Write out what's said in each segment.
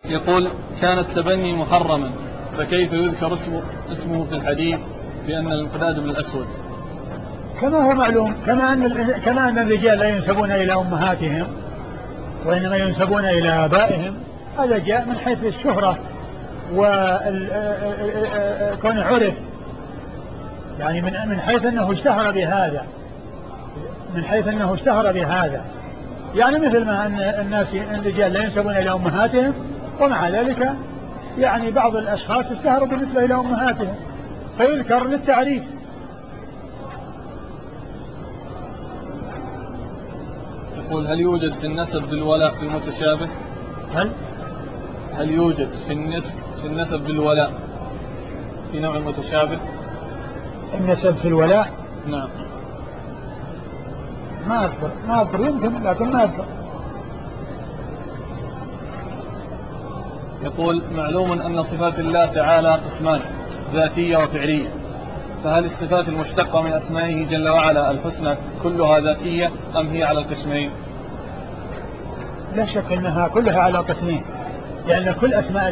يقول: كان التبني محرما، فكيف يذكر اسمه في الحديث بأن المقداد بن الأسود؟ كما هو معلوم، كما أن الرجال لا ينسبون إلى أمهاتهم وإنما ينسبون إلى آبائهم، هذا جاء من حيث الشهرة وكون عرف، يعني من حيث أنه اشتهر بهذا، يعني مثل ما أن الرجال لا ينسبون إلى أمهاتهم، ومع ذلك يعني بعض الأشخاص اشتهروا بالنسبة إلى أمهاتهم فيذكر للتعريف. يقول: هل يوجد في النسب بالولاء في المتشابه؟ هل يوجد في النسب بالولاء في نوع متشابه؟ النسب في الولاء؟ نعم. ما أذكر يمكن، لكن ما أذكر. يقول: معلوم أن صفات الله تعالى قسمان، ذاتية وفعلية، فهل الصفات المشتقة من أسمائه جل وعلا الحسنى كلها ذاتية أم هي على القسمين؟ لا شك أنها كلها على قسمين، لأن كل أسماء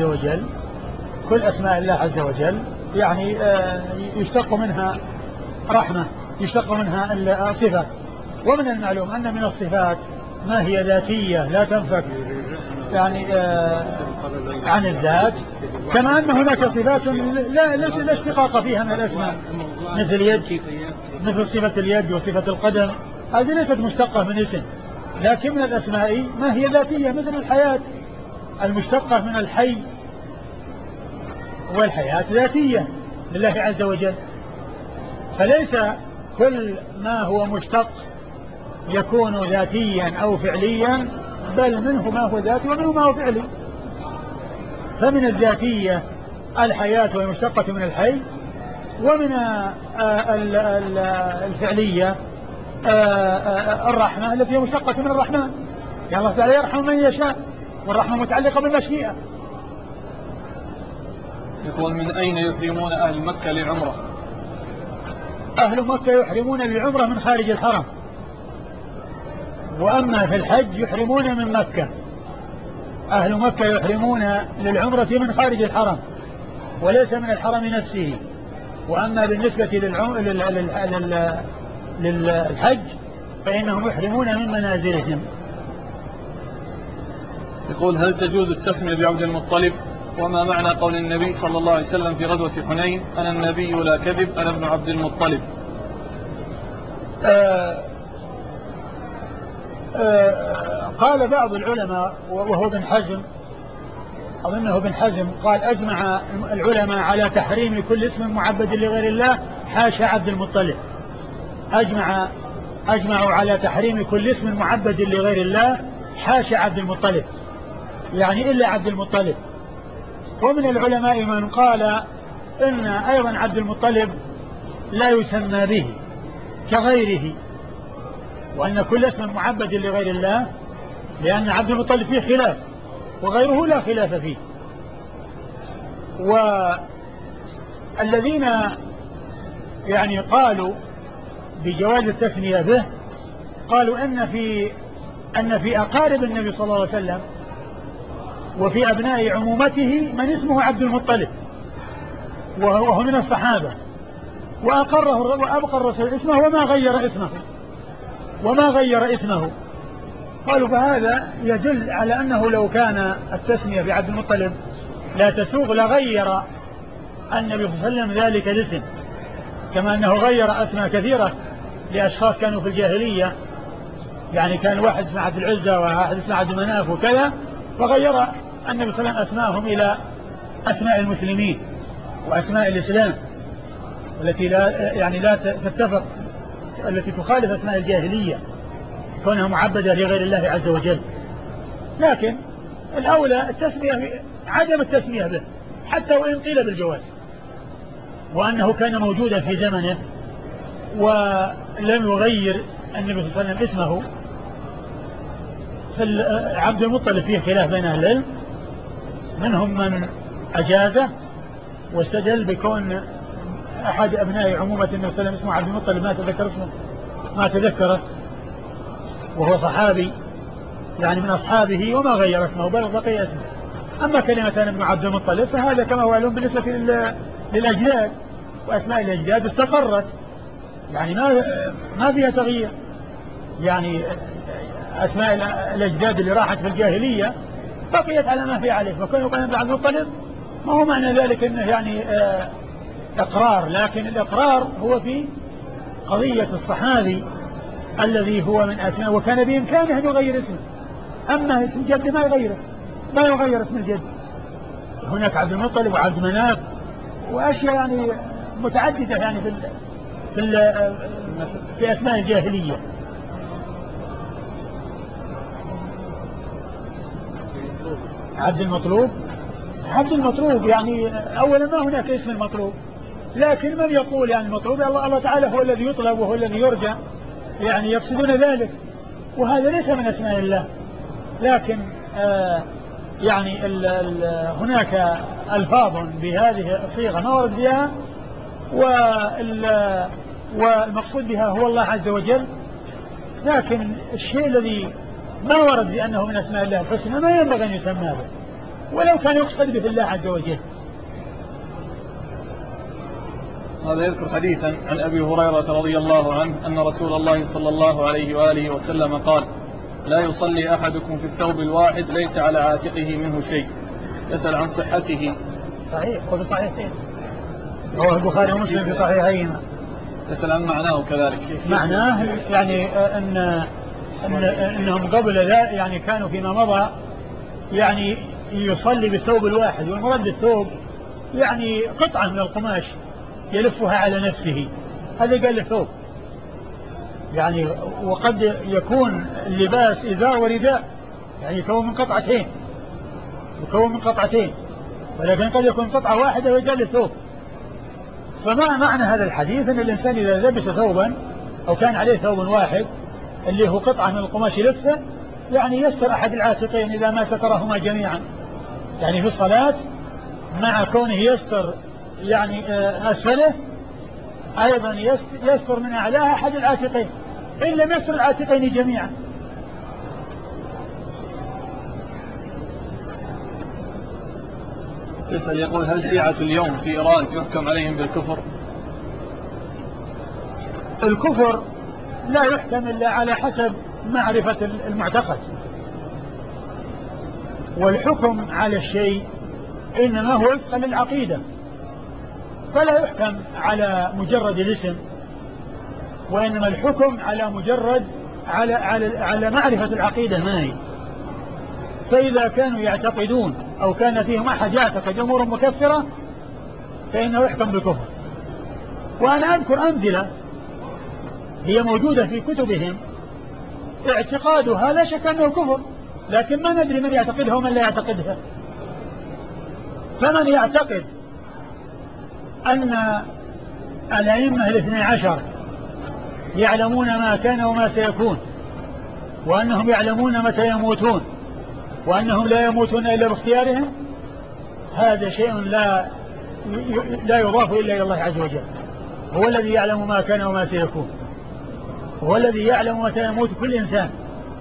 الله عز وجل يعني يشتق منها رحمة، يشتق منها صفة، ومن المعلوم أن من الصفات ما هي ذاتية لا تنفك يعني عن الذات، كما أن هناك صفات لا اشتقاق فيها من الأسماء، مثل اليد، مثل صفة اليد وصفة القدم، هذه ليست مشتقة من اسم، لكن من الأسماء ما هي ذاتية، مثل الحياة المشتقة من الحي، والحياة ذاتية لله عز وجل، فليس كل ما هو مشتق يكون ذاتيا أو فعليا، بل منه ما هو ذاتي ومنه ما هو فعلي. فمن الذاتية الحياة والمشتقة من الحي، ومن الفعلية الرحمة التي هي مشتقة من الرحمن، يعني الله تعالى يرحم من يشاء، والرحمة متعلقة بالمشيئة. يقول: من أين يحرمون أهل مكة للعمرة؟ أهل مكة يحرمون للعمرة من خارج الحرم، وأما في الحج يحرمون من مكة. أهل مكة يحرمون للعمرة من خارج الحرم وليس من الحرم نفسه، وأما بالنسبة للحج فإنهم يحرمون من منازلهم. يقول: هل تجوز التسمية بعبد المطلب؟ وما معنى قول النبي صلى الله عليه وسلم في غزوة حنين: أنا النبي لا كذب، أنا ابن عبد المطلب؟ قال بعض العلماء وهو ابن حزم، أظنه ابن حزم، قال: أجمع العلماء على تحريم كل اسم معبد لغير الله حاشا عبد المطلب. أجمعوا على تحريم كل اسم معبد لغير الله حاشا عبد المطلب، يعني إلا عبد المطلب. ومن العلماء من قال إن أيضا عبد المطلب لا يسمى به كغيره، وأن كل اسم معبد لغير الله، لأن عبد المطلب فيه خلاف وغيره لا خلاف فيه. والذين يعني قالوا بجواز التسمية به قالوا أن في أقارب النبي صلى الله عليه وسلم وفي أبناء عمومته من اسمه عبد المطلب وهو من الصحابة، وأبقى الرسول اسمه وما غير اسمه. قالوا فهذا يدل على أنه لو كان التسمية بعبد المطلب لا تسوغ لغير النبي صلى الله عليه وسلم ذلك الاسم، كما أنه غير أسماء كثيرة لأشخاص كانوا في الجاهلية، يعني كان واحد اسمه عبد العزة وواحد اسمه عبد مناف وكذا، فغير النبي صلى الله عليه وسلم أسماءهم إلى أسماء المسلمين وأسماء الإسلام التي لا تتفق، التي تخالف أسماء الجاهلية كونها معبدة لغير الله عز وجل. لكن الأولى عدم التسمية به حتى وإن قيل بالجواز، وأنه كان موجودا في زمنه ولم يغير النبي صلى الله عليه وسلم اسمه. فعبد المطلب فيه خلاف بين أهل العلم، منهم من أجازه واستدل بكون أحد أبناء عمومة النبي صلى الله عليه وسلم اسمه عبد المطلب ما تذكره، وهو صحابي يعني من أصحابه وما غير اسمه بل بقي اسمه. أما كلمة ابن عبد المطلب فهذا كما هو معلوم بالنسبة للأجداد، وأسماء الأجداد استقرت، يعني ما فيها تغيير. يعني أسماء الأجداد اللي راحت في الجاهلية بقيت على ما هي عليه، وكان يقول ابن عبد المطلب ما هو معنى ذلك أنه يعني إقرار، لكن الإقرار هو في قضية الصحابي الذي هو من أسماء وكان بإمكانه أن يغير اسمه، أما اسم الجد ما يغير اسم الجد. هناك عبد المطلب وعبد مناف وأشياء يعني متعددة يعني في أسماء الجاهلية. عبد المطلوب يعني أولا ما هناك اسم المطلوب، لكن من يقول يعني المطلوب الله تعالى هو الذي يطلب وهو الذي يرجى، يعني يقصدون ذلك، وهذا ليس من أسماء الله. لكن يعني هناك ألفاظ بهذه الصيغة ما ورد بها، والمقصود بها هو الله عز وجل، لكن الشيء الذي ما ورد بأنه من أسماء الله الحسنى ما ينبغي أن يسمى به ولو كان يقصد به الله عز وجل. هذا يذكر حديثا عن أبي هريرة رضي الله عنه أن رسول الله صلى الله عليه وآله وسلم قال: لا يصلي أحدكم في الثوب الواحد ليس على عاتقه منه شيء. يسأل عن صحته. صحيح، وفي صحيحين، رواه البخاري ومسلم في صحيحيهما. يسأل عن معناه كذلك. معناه يعني أنهم قبل ذا يعني كانوا فيما مضى يعني يصلي بالثوب الواحد، والمراد بالثوب يعني قطعة من القماش يلفها على نفسه، هذا قال الثوب يعني. وقد يكون اللباس إزار ورداء، يعني يكون من قطعتين، ولكن قد يكون قطعة واحدة ويقال الثوب. فما معنى هذا الحديث؟ أن الإنسان إذا لبس ثوبا أو كان عليه ثوب واحد اللي هو قطعة من القماش يلفه، يعني يستر أحد العاتقين إذا ما سترهما جميعا، يعني في الصلاة مع كونه يستر يعني أسفله أيضا يستر من أعلاها أحد العاتقين إن لم يستر العاتقين جميعا. يسأل يقول: هل شيعة اليوم في إيران يحكم عليهم بالكفر؟ الكفر لا يحكم إلا على حسب معرفة المعتقد، والحكم على الشيء إنما هو وفقا للعقيدة، فلا يحكم على مجرد الاسم، وإنما الحكم على مجرد على معرفة العقيدة ما هي. فإذا كانوا يعتقدون أو كان فيهم أحد يعتقد أمور مكفرة فإنه يحكم بالكفر. وأنا أذكر أمثلة هي موجودة في كتبهم اعتقادها لا شك أنه كفر، لكن ما ندري من يعتقدها ومن لا يعتقدها. فمن يعتقد أن الأئمة 12 يعلمون ما كان وما سيكون، وأنهم يعلمون متى يموتون، وأنهم لا يموتون إلا باختيارهم، هذا شيء لا يضاف إلا إلى الله عز وجل. هو الذي يعلم ما كان وما سيكون، هو الذي يعلم متى يموت كل إنسان،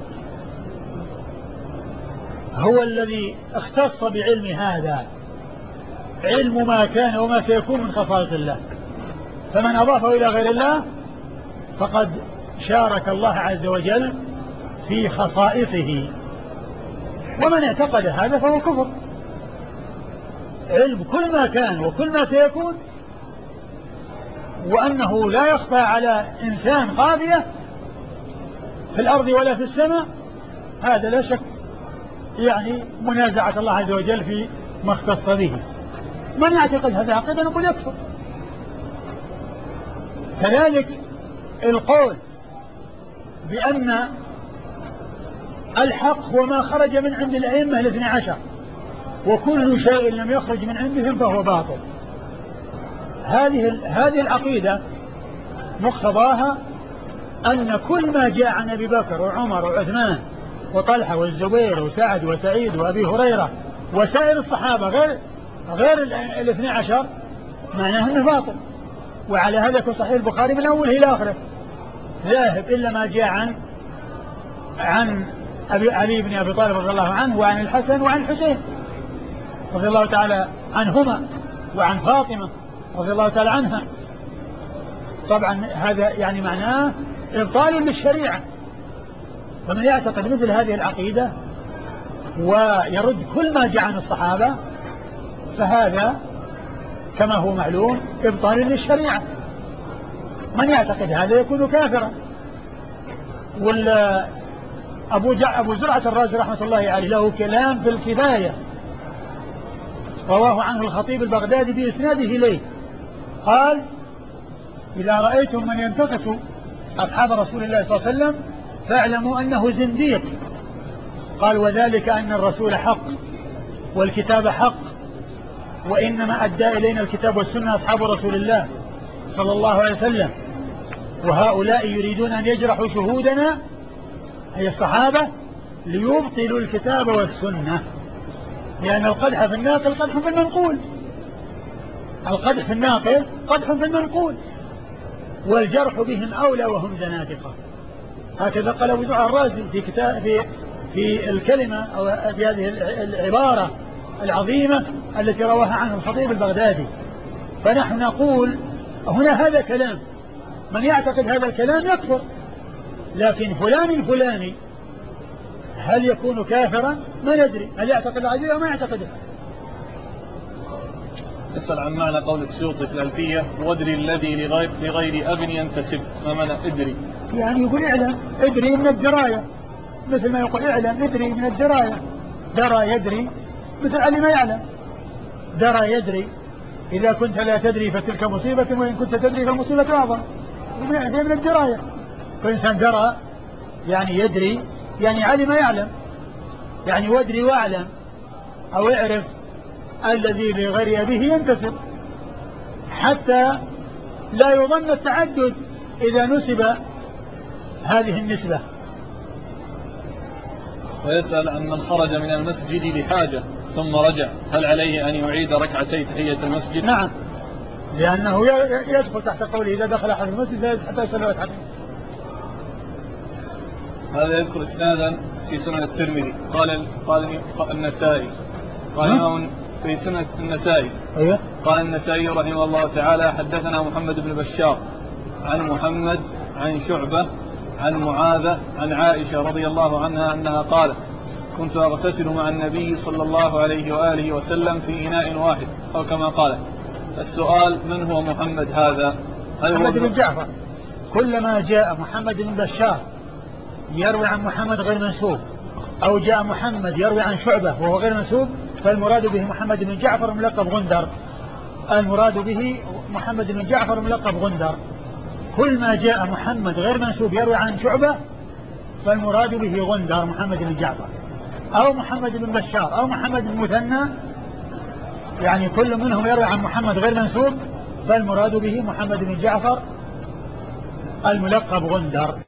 هو الذي اختص بعلم هذا، علم ما كان وما سيكون من خصائص الله. فمن أضافه إلى غير الله فقد شارك الله عز وجل في خصائصه، ومن اعتقد هذا فهو كفر. علم كل ما كان وكل ما سيكون، وأنه لا يخفى على إنسان خافية في الأرض ولا في السماء، هذا لا شك يعني منازعة الله عز وجل في ما اختص به. من يعتقد هذا عقيدة نقول يكفر. كذلك القول بأن الحق هو ما خرج من عند الأئمة 12 وكل شيء لم يخرج من عندهم فهو باطل، هذه العقيدة مقتضاها أن كل ما جاء عن أبي بكر وعمر وعثمان وطلحة والزبير وسعد وسعيد وأبي هريرة وسائر الصحابة غير 12 معناه أنه باطل. وعلى هذا يكون صحيح البخاري من أوله إلى آخره ذاهب إلا ما جاء عن علي بن أبي طالب رضي الله عنه وعن الحسن وعن الحسين، رضي الله تعالى عنهما وعن فاطمة رضي الله تعالى عنها. طبعا هذا يعني معناه إبطال للشريعة. فمن يعتقد مثل هذه العقيدة ويرد كل ما جاء عن الصحابة فهذا كما هو معلوم إبطال للشريعة. من يعتقد هذا يكون كافرا. أبو زرعة الرازي رحمة الله عليه له كلام في الكفاية رواه عنه الخطيب البغدادي بإسناده إليه، قال: إذا رأيتم من ينتقص أصحاب رسول الله صلى الله عليه وسلم فاعلموا أنه زنديق. قال: وذلك أن الرسول حق والكتاب حق، وإنما أدى إلينا الكتاب والسنة أصحاب رسول الله صلى الله عليه وسلم، وهؤلاء يريدون أن يجرحوا شهودنا أي الصحابة ليبطلوا الكتاب والسنة، لأن القدح في الناقل قدح في المنقول. القدح في الناقل قدح في المنقول، والجرح بهم أولى وهم زنادقة. هكذا قال أبو زرعة الرازي في الكلمة أو في هذه العبارة العظيمة التي رواها عنه الخطيب البغدادي. فنحن نقول هنا هذا كلام، من يعتقد هذا الكلام يكفر، لكن فلان الفلاني هل يكون كافرا؟ ما ندري، هل يعتقد العقيدة أو ما يعتقده. يسأل عن معنى قول السيوطي في الألفية: وادري الذي لغير أب ينتسب. ما معنى ادري؟ يعني يقول اعلم، ادري من الدراية، مثل ما يقول اعلم ادري من الدراية. درى يدري مثل علم يعلم. درى يدري، إذا كنت لا تدري فتلك مصيبة، وإن كنت تدري فالمصيبة أعظم. من الدراية. كل إنسان درى يعني يدري، يعني علم يعلم، يعني وادري واعلم أو اعرف الذي لغير أبيه ينتسب، حتى لا يظن التعدد إذا نسب هذه النسبة. ويسأل عن من خرج من المسجد لحاجة ثم رجع، هل عليه أن يعيد ركعتي تحية المسجد؟ نعم، لأنه يدخل تحت قوله: إذا دخل أحد المسجد لا حتى يصلي ركعتين. هذا يذكر إسنادا في سنن الترمذي. قال النسائي، قال إمام في سنن النسائي. أيوه. قال النسائي رحمه الله تعالى: حدثنا محمد بن بشار عن محمد عن شعبة عن معاذة عن عائشة رضي الله عنها أنها قالت: كنت أغتسل مع النبي صلى الله عليه وآله وسلم في إناء واحد، أو كما قالت. السؤال: من هو محمد هذا؟ محمد بن جعفر. كلما جاء محمد بن بشار يروي عن محمد غير منسوب، أو جاء محمد يروي عن شعبة وهو غير منسوب، فالمراد به محمد بن جعفر ملقب غندر. المراد به محمد بن جعفر ملقب غندر. كل ما جاء محمد غير منسوب يروي عن شعبة فالمراد به غندر محمد بن جعفر، أو محمد بن بشار، أو محمد بن مثنى، يعني كل منهم يروي عن محمد غير منسوب، فالمراد به محمد بن جعفر الملقب غندر.